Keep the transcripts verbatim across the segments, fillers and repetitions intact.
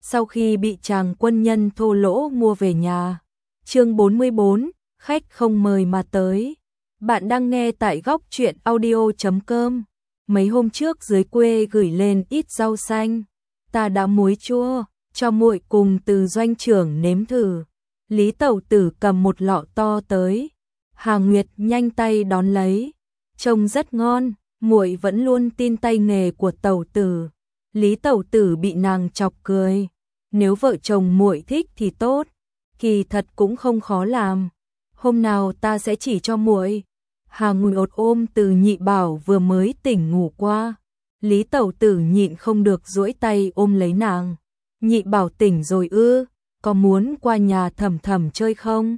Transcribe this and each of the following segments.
sau khi bị chàng quân nhân thô lỗ mua về nhà. Chương bốn mươi bốn, khách không mời mà tới. Bạn đang nghe tại góc truyện audio chấm com. Mấy hôm trước dưới quê gửi lên ít rau xanh, ta đã muối chua, cho muội cùng Từ doanh trưởng nếm thử. Lý Tẩu Tử cầm một lọ to tới. Hà Nguyệt nhanh tay đón lấy. Trông rất ngon, muội vẫn luôn tin tay nghề của Tẩu Tử. Lý Tẩu Tử bị nàng chọc cười. Nếu vợ chồng muội thích thì tốt, kỳ thật cũng không khó làm. Hôm nào ta sẽ chỉ cho muội. Hà Nguyệt ôm Từ Nhị Bảo vừa mới tỉnh ngủ qua. Lý Tẩu Tử nhịn không được duỗi tay ôm lấy nàng. Nhị Bảo tỉnh rồi ư, có muốn qua nhà Thẩm Thẩm chơi không?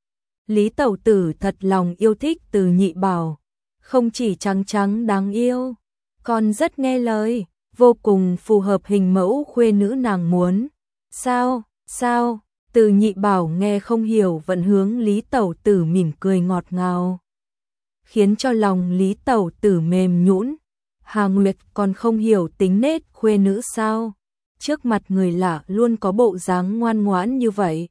Lý Tẩu Tử thật lòng yêu thích Từ Nhị Bảo, không chỉ trắng trắng đáng yêu, còn rất nghe lời, vô cùng phù hợp hình mẫu khuê nữ nàng muốn. Sao, sao? Từ Nhị Bảo nghe không hiểu vẫn hướng Lý Tẩu Tử mỉm cười ngọt ngào, khiến cho lòng Lý Tẩu Tử mềm nhũn. Hà Nguyệt còn không hiểu tính nết khuê nữ sao? Trước mặt người lạ luôn có bộ dáng ngoan ngoãn như vậy.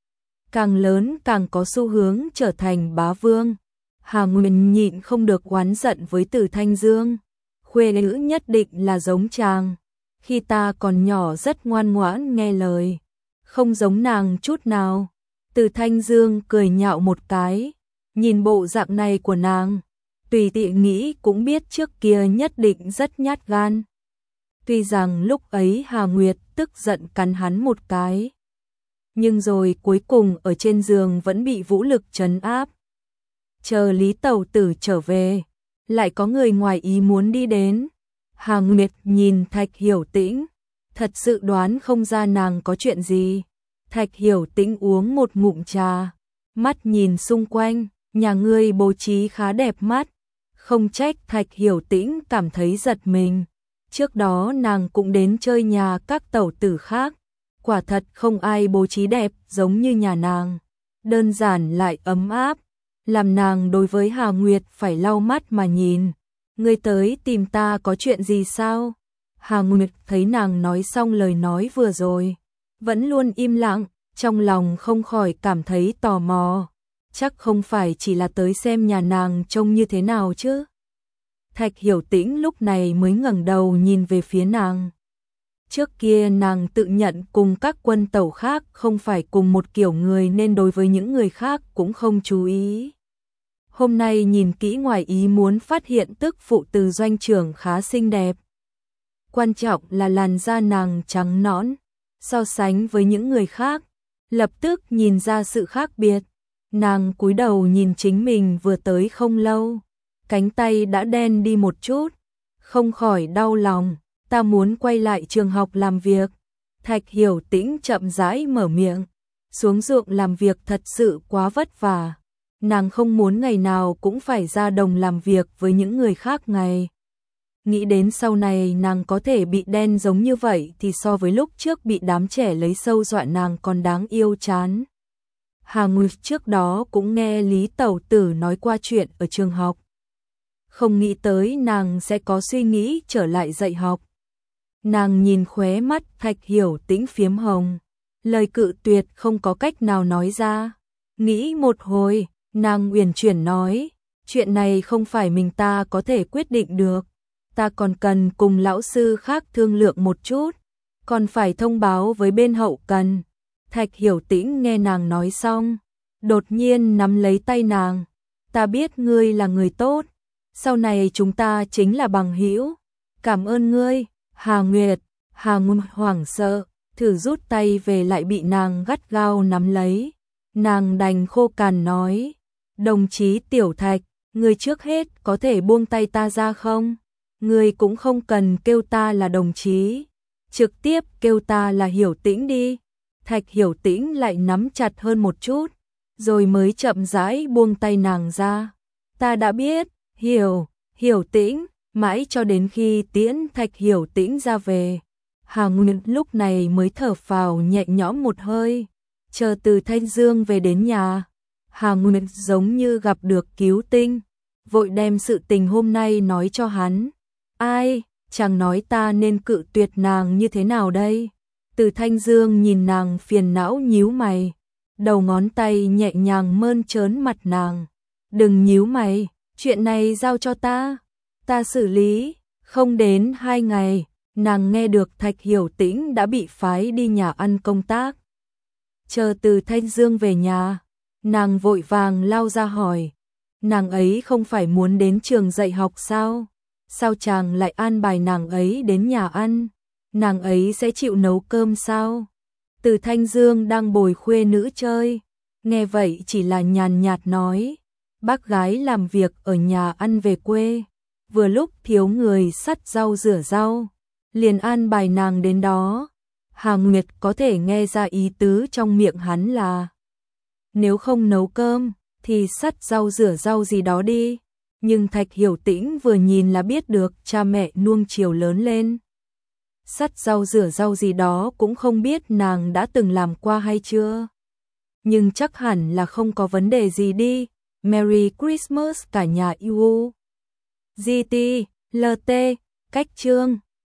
Càng lớn càng có xu hướng trở thành bá vương. Hà Nguyệt nhịn không được oán giận với Từ Thanh Dương. Khuê nữ nhất định là giống chàng. Khi ta còn nhỏ rất ngoan ngoãn nghe lời, không giống nàng chút nào. Từ Thanh Dương cười nhạo một cái, nhìn bộ dạng này của nàng, tùy tiện nghĩ cũng biết trước kia nhất định rất nhát gan. Tuy rằng lúc ấy Hà Nguyệt tức giận cắn hắn một cái, nhưng rồi cuối cùng ở trên giường vẫn bị vũ lực trấn áp. Chờ Lý Tẩu Tử trở về, lại có người ngoài ý muốn đi đến. Hà Nguyệt nhìn Thạch Hiểu Tĩnh, thật sự đoán không ra nàng có chuyện gì. Thạch Hiểu Tĩnh uống một ngụm trà, mắt nhìn xung quanh, nhà ngươi bố trí khá đẹp mắt. Không trách Thạch Hiểu Tĩnh cảm thấy giật mình. Trước đó nàng cũng đến chơi nhà các tẩu tử khác, quả thật không ai bố trí đẹp giống như nhà nàng, đơn giản lại ấm áp, làm nàng đối với Hà Nguyệt phải lau mắt mà nhìn. Ngươi tới tìm ta có chuyện gì sao? Hà Nguyệt thấy nàng nói xong lời nói vừa rồi, vẫn luôn im lặng, trong lòng không khỏi cảm thấy tò mò. Chắc không phải chỉ là tới xem nhà nàng trông như thế nào chứ? Thạch Hiểu Tĩnh lúc này mới ngẩng đầu nhìn về phía nàng. Trước kia nàng tự nhận cùng các quân tẩu khác không phải cùng một kiểu người nên đối với những người khác cũng không chú ý. Hôm nay nhìn kỹ ngoài ý muốn phát hiện tức phụ Từ doanh trưởng khá xinh đẹp. Quan trọng là làn da nàng trắng nõn, so sánh với những người khác, lập tức nhìn ra sự khác biệt. Nàng cúi đầu nhìn chính mình vừa tới không lâu, cánh tay đã đen đi một chút, không khỏi đau lòng. Ta muốn quay lại trường học làm việc. Thạch Hiểu Tĩnh chậm rãi mở miệng. Xuống ruộng làm việc thật sự quá vất vả. Nàng không muốn ngày nào cũng phải ra đồng làm việc với những người khác ngày. Nghĩ đến sau này nàng có thể bị đen giống như vậy thì so với lúc trước bị đám trẻ lấy sâu dọa nàng còn đáng yêu chán. Hà Nguyệt trước đó cũng nghe Lý Tẩu Tử nói qua chuyện ở trường học, không nghĩ tới nàng sẽ có suy nghĩ trở lại dạy học. Nàng nhìn khóe mắt Thạch Hiểu Tĩnh phiếm hồng, lời cự tuyệt không có cách nào nói ra. Nghĩ một hồi, nàng uyển chuyển nói, chuyện này không phải mình ta có thể quyết định được, ta còn cần cùng lão sư khác thương lượng một chút, còn phải thông báo với bên hậu cần. Thạch Hiểu Tĩnh nghe nàng nói xong, đột nhiên nắm lấy tay nàng, ta biết ngươi là người tốt, sau này chúng ta chính là bằng hữu, cảm ơn ngươi. Hà Nguyệt, Hà Nguyệt hoảng sợ, thử rút tay về lại bị nàng gắt gao nắm lấy. Nàng đành khô cằn nói, đồng chí Tiểu Thạch, ngươi trước hết có thể buông tay ta ra không? Ngươi cũng không cần kêu ta là đồng chí, trực tiếp kêu ta là Hiểu Tĩnh đi. Thạch Hiểu Tĩnh lại nắm chặt hơn một chút, rồi mới chậm rãi buông tay nàng ra. Ta đã biết, hiểu, Hiểu Tĩnh. Mãi cho đến khi tiễn Thạch Hiểu Tĩnh ra về, Hà Nguyệt lúc này mới thở phào nhẹ nhõm một hơi. Chờ Từ Thanh Dương về đến nhà, Hà Nguyệt giống như gặp được cứu tinh, vội đem sự tình hôm nay nói cho hắn. Ai, chàng nói ta nên cự tuyệt nàng như thế nào đây? Từ Thanh Dương nhìn nàng phiền não nhíu mày, đầu ngón tay nhẹ nhàng mơn trớn mặt nàng. Đừng nhíu mày, chuyện này giao cho ta, ta xử lý. Không đến hai ngày, nàng nghe được Thạch Hiểu Tĩnh đã bị phái đi nhà ăn công tác. Chờ Từ Thanh Dương về nhà, nàng vội vàng lao ra hỏi, nàng ấy không phải muốn đến trường dạy học sao? Sao chàng lại an bài nàng ấy đến nhà ăn? Nàng ấy sẽ chịu nấu cơm sao? Từ Thanh Dương đang bồi khuê nữ chơi, nghe vậy chỉ là nhàn nhạt nói, bác gái làm việc ở nhà ăn về quê, vừa lúc thiếu người sắt rau rửa rau, liền an bài nàng đến đó. Hà Nguyệt có thể nghe ra ý tứ trong miệng hắn là, nếu không nấu cơm thì sắt rau rửa rau gì đó đi, nhưng Thạch Hiểu Tĩnh vừa nhìn là biết được cha mẹ nuông chiều lớn lên. Sắt rau rửa rau gì đó cũng không biết nàng đã từng làm qua hay chưa. Nhưng chắc hẳn là không có vấn đề gì đi. Merry Christmas cả nhà yêu. giê tê, lờ tê, cách chương.